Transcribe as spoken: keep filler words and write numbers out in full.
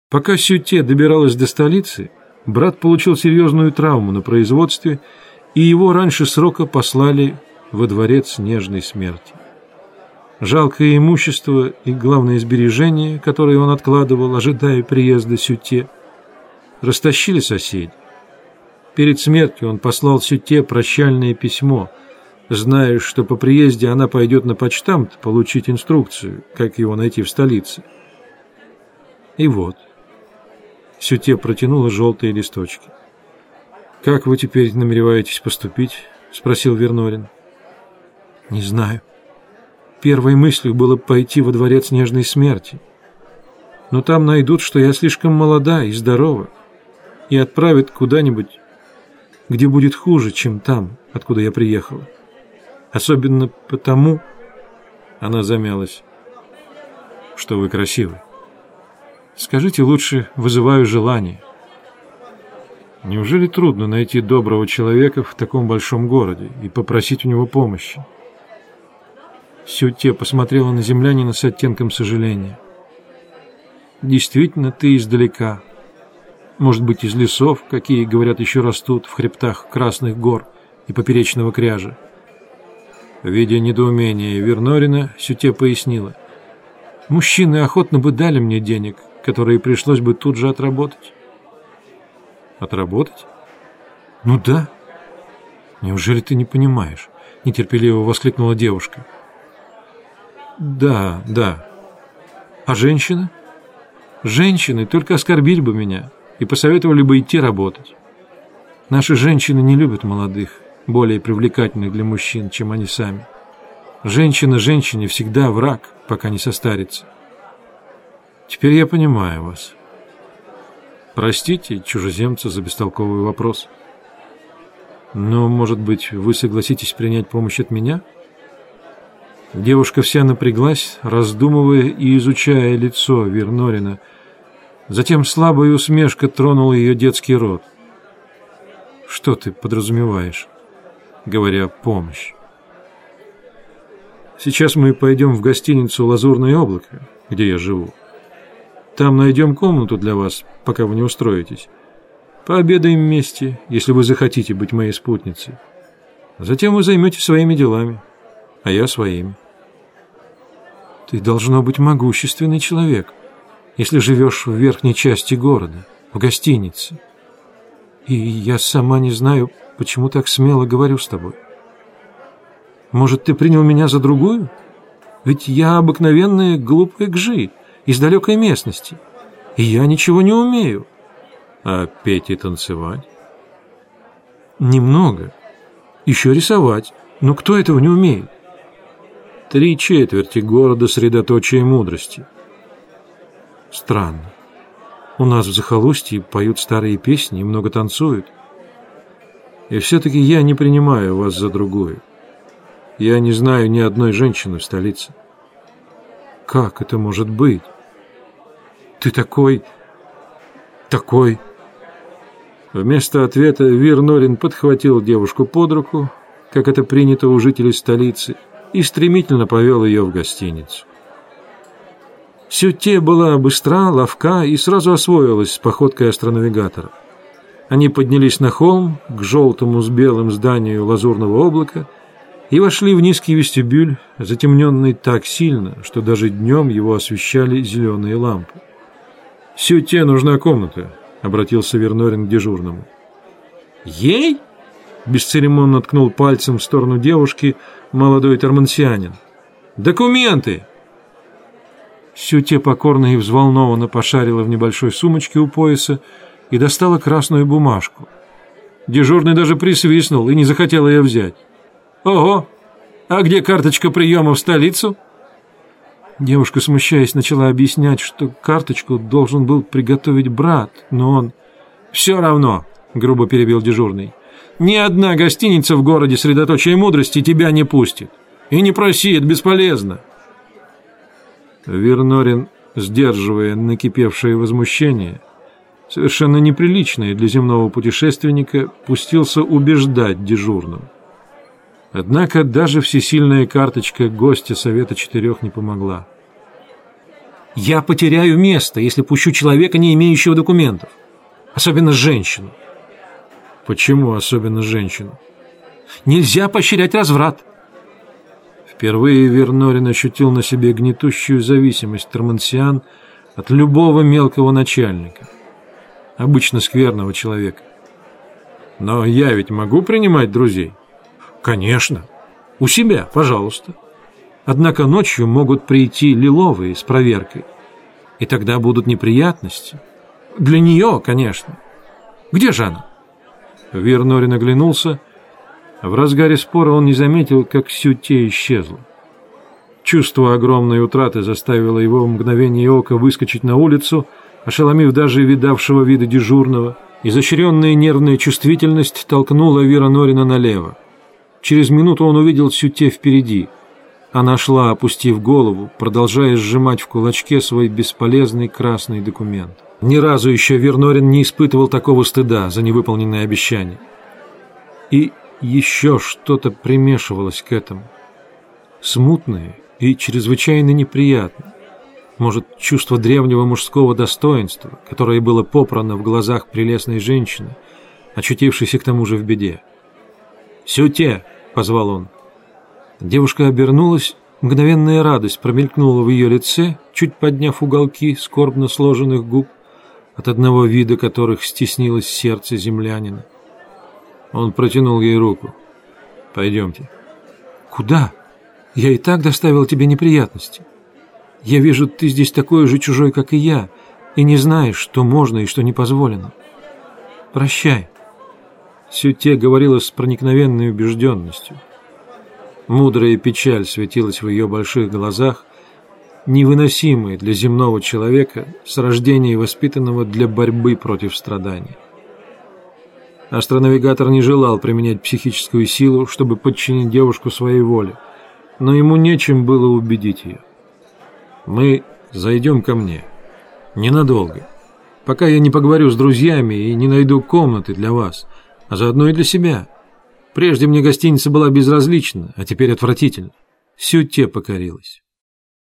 Пока Сюте добиралась до столицы, брат получил серьезную травму на производстве, и его раньше срока послали во дворец нежной смерти. Жалкое имущество и главное сбережение, которое он откладывал, ожидая приезда Сюте, растащили соседи. Перед смертью он послал Сюте прощальное письмо, зная, что по приезде она пойдет на почтамт получить инструкцию, как его найти в столице. И вот, Сюте протянула желтые листочки. «Как вы теперь намереваетесь поступить?» — спросил Вернорин. «Не знаю. Первой мыслью было пойти во дворец нежной смерти. Но там найдут, что я слишком молода и здорова, и отправят куда-нибудь, где будет хуже, чем там, откуда я приехала. Особенно потому...» Она замялась. «Что вы красивы. Скажите лучше, вызываю желание. Неужели трудно найти доброго человека в таком большом городе и попросить у него помощи?» Сюте посмотрела на землянина с оттенком сожаления. «Действительно, ты издалека. Может быть, из лесов, какие, говорят, еще растут в хребтах Красных гор и Поперечного кряжа». Видя недоумение Вернорина, Сюте пояснила. «Мужчины охотно бы дали мне денег, которые пришлось бы тут же отработать». «Отработать? Ну да. Неужели ты не понимаешь?» — нетерпеливо воскликнула девушка. «Да, да. А женщины? Женщины только оскорбили бы меня и посоветовали бы идти работать. Наши женщины не любят молодых, более привлекательных для мужчин, чем они сами. Женщина женщине всегда враг, пока не состарится. Теперь я понимаю вас. Простите чужеземца за бестолковый вопрос. Но, может быть, вы согласитесь принять помощь от меня?» Девушка вся напряглась, раздумывая и изучая лицо Вернорина. Затем слабая усмешка тронула ее детский рот. «Что ты подразумеваешь, говоря «помощь»?» «Сейчас мы пойдем в гостиницу «Лазурное облако», где я живу. Там найдем комнату для вас, пока вы не устроитесь. Пообедаем вместе, если вы захотите быть моей спутницей. Затем вы займетесь своими делами, а я своими». «Ты должно быть могущественный человек, если живешь в верхней части города, в гостинице. И я сама не знаю, почему так смело говорю с тобой. Может, ты принял меня за другую? Ведь я обыкновенная глупая гжи из далекой местности, и я ничего не умею». «А петь и танцевать?» «Немного. Еще рисовать. Но кто этого не умеет?» «Три четверти города — средоточие мудрости». «Странно. У нас в захолустье поют старые песни и много танцуют. И все-таки я не принимаю вас за другую. Я не знаю ни одной женщины в столице». «Как это может быть? Ты такой... такой...» Вместо ответа Вернорин подхватил девушку под руку, как это принято у жителей столицы, и стремительно повел ее в гостиницу. Сюте была быстра, ловка и сразу освоилась с походкой астронавигатора. Они поднялись на холм к желтому с белым зданию Лазурного облака и вошли в низкий вестибюль, затемненный так сильно, что даже днем его освещали зеленые лампы. «Сюте нужна комната», — обратился Вернорин к дежурному. «Ей?» — бесцеремонно ткнул пальцем в сторону девушки молодой тормансианин. «Документы!» Сюте покорно и взволнованно пошарила в небольшой сумочке у пояса и достала красную бумажку. Дежурный даже присвистнул и не захотел ее взять. «Ого! А где карточка приема в столицу?» Девушка, смущаясь, начала объяснять, что карточку должен был приготовить брат, но он... «Все равно», — грубо перебил дежурный, «ни одна гостиница в городе средоточие мудрости тебя не пустит. И не проси, это бесполезно». Вернорин, сдерживая накипевшее возмущение, совершенно неприличное для земного путешественника, пустился убеждать дежурного. Однако даже всесильная карточка гостя Совета Четырех не помогла. Я потеряю место, если пущу человека, не имеющего документов. Особенно женщину. Почему особенно женщину? Нельзя поощрять разврат. Впервые Вернорин ощутил на себе гнетущую зависимость Тормансиан от любого мелкого начальника, обычно скверного человека. Но я ведь могу принимать друзей? Конечно. У себя, пожалуйста. Однако ночью могут прийти лиловые с проверкой, и тогда будут неприятности. Для нее, конечно. Где же она? Вернорин оглянулся. В разгаре спора он не заметил, как Сюте исчезла. Чувство огромной утраты заставило его в мгновение ока выскочить на улицу, ошеломив даже видавшего вида дежурного. Изощренная нервная чувствительность толкнула Вернорина налево. Через минуту он увидел Сюте впереди. Она шла, опустив голову, продолжая сжимать в кулачке свой бесполезный красный документ. Ни разу еще Вернорин не испытывал такого стыда за невыполненное обещание. И еще что-то примешивалось к этому. Смутное и чрезвычайно неприятное. Может, чувство древнего мужского достоинства, которое было попрано в глазах прелестной женщины, очутившейся к тому же в беде. «Сюте!» — позвал он. Девушка обернулась, мгновенная радость промелькнула в ее лице, чуть подняв уголки скорбно сложенных губ, от одного вида которых стеснилось сердце землянина. Он протянул ей руку. «Пойдемте». «Куда? Я и так доставил тебе неприятности. Я вижу, ты здесь такой же чужой, как и я, и не знаешь, что можно и что не позволено. Прощай». Сюте говорила с проникновенной убежденностью. Мудрая печаль светилась в ее больших глазах, невыносимой для земного человека, с рождения воспитанного для борьбы против страданий. Астронавигатор не желал применять психическую силу, чтобы подчинить девушку своей воле, но ему нечем было убедить ее. «Мы зайдем ко мне. Ненадолго. Пока я не поговорю с друзьями и не найду комнаты для вас, а заодно и для себя. Прежде мне гостиница была безразлична, а теперь отвратительна». Сюте покорилась.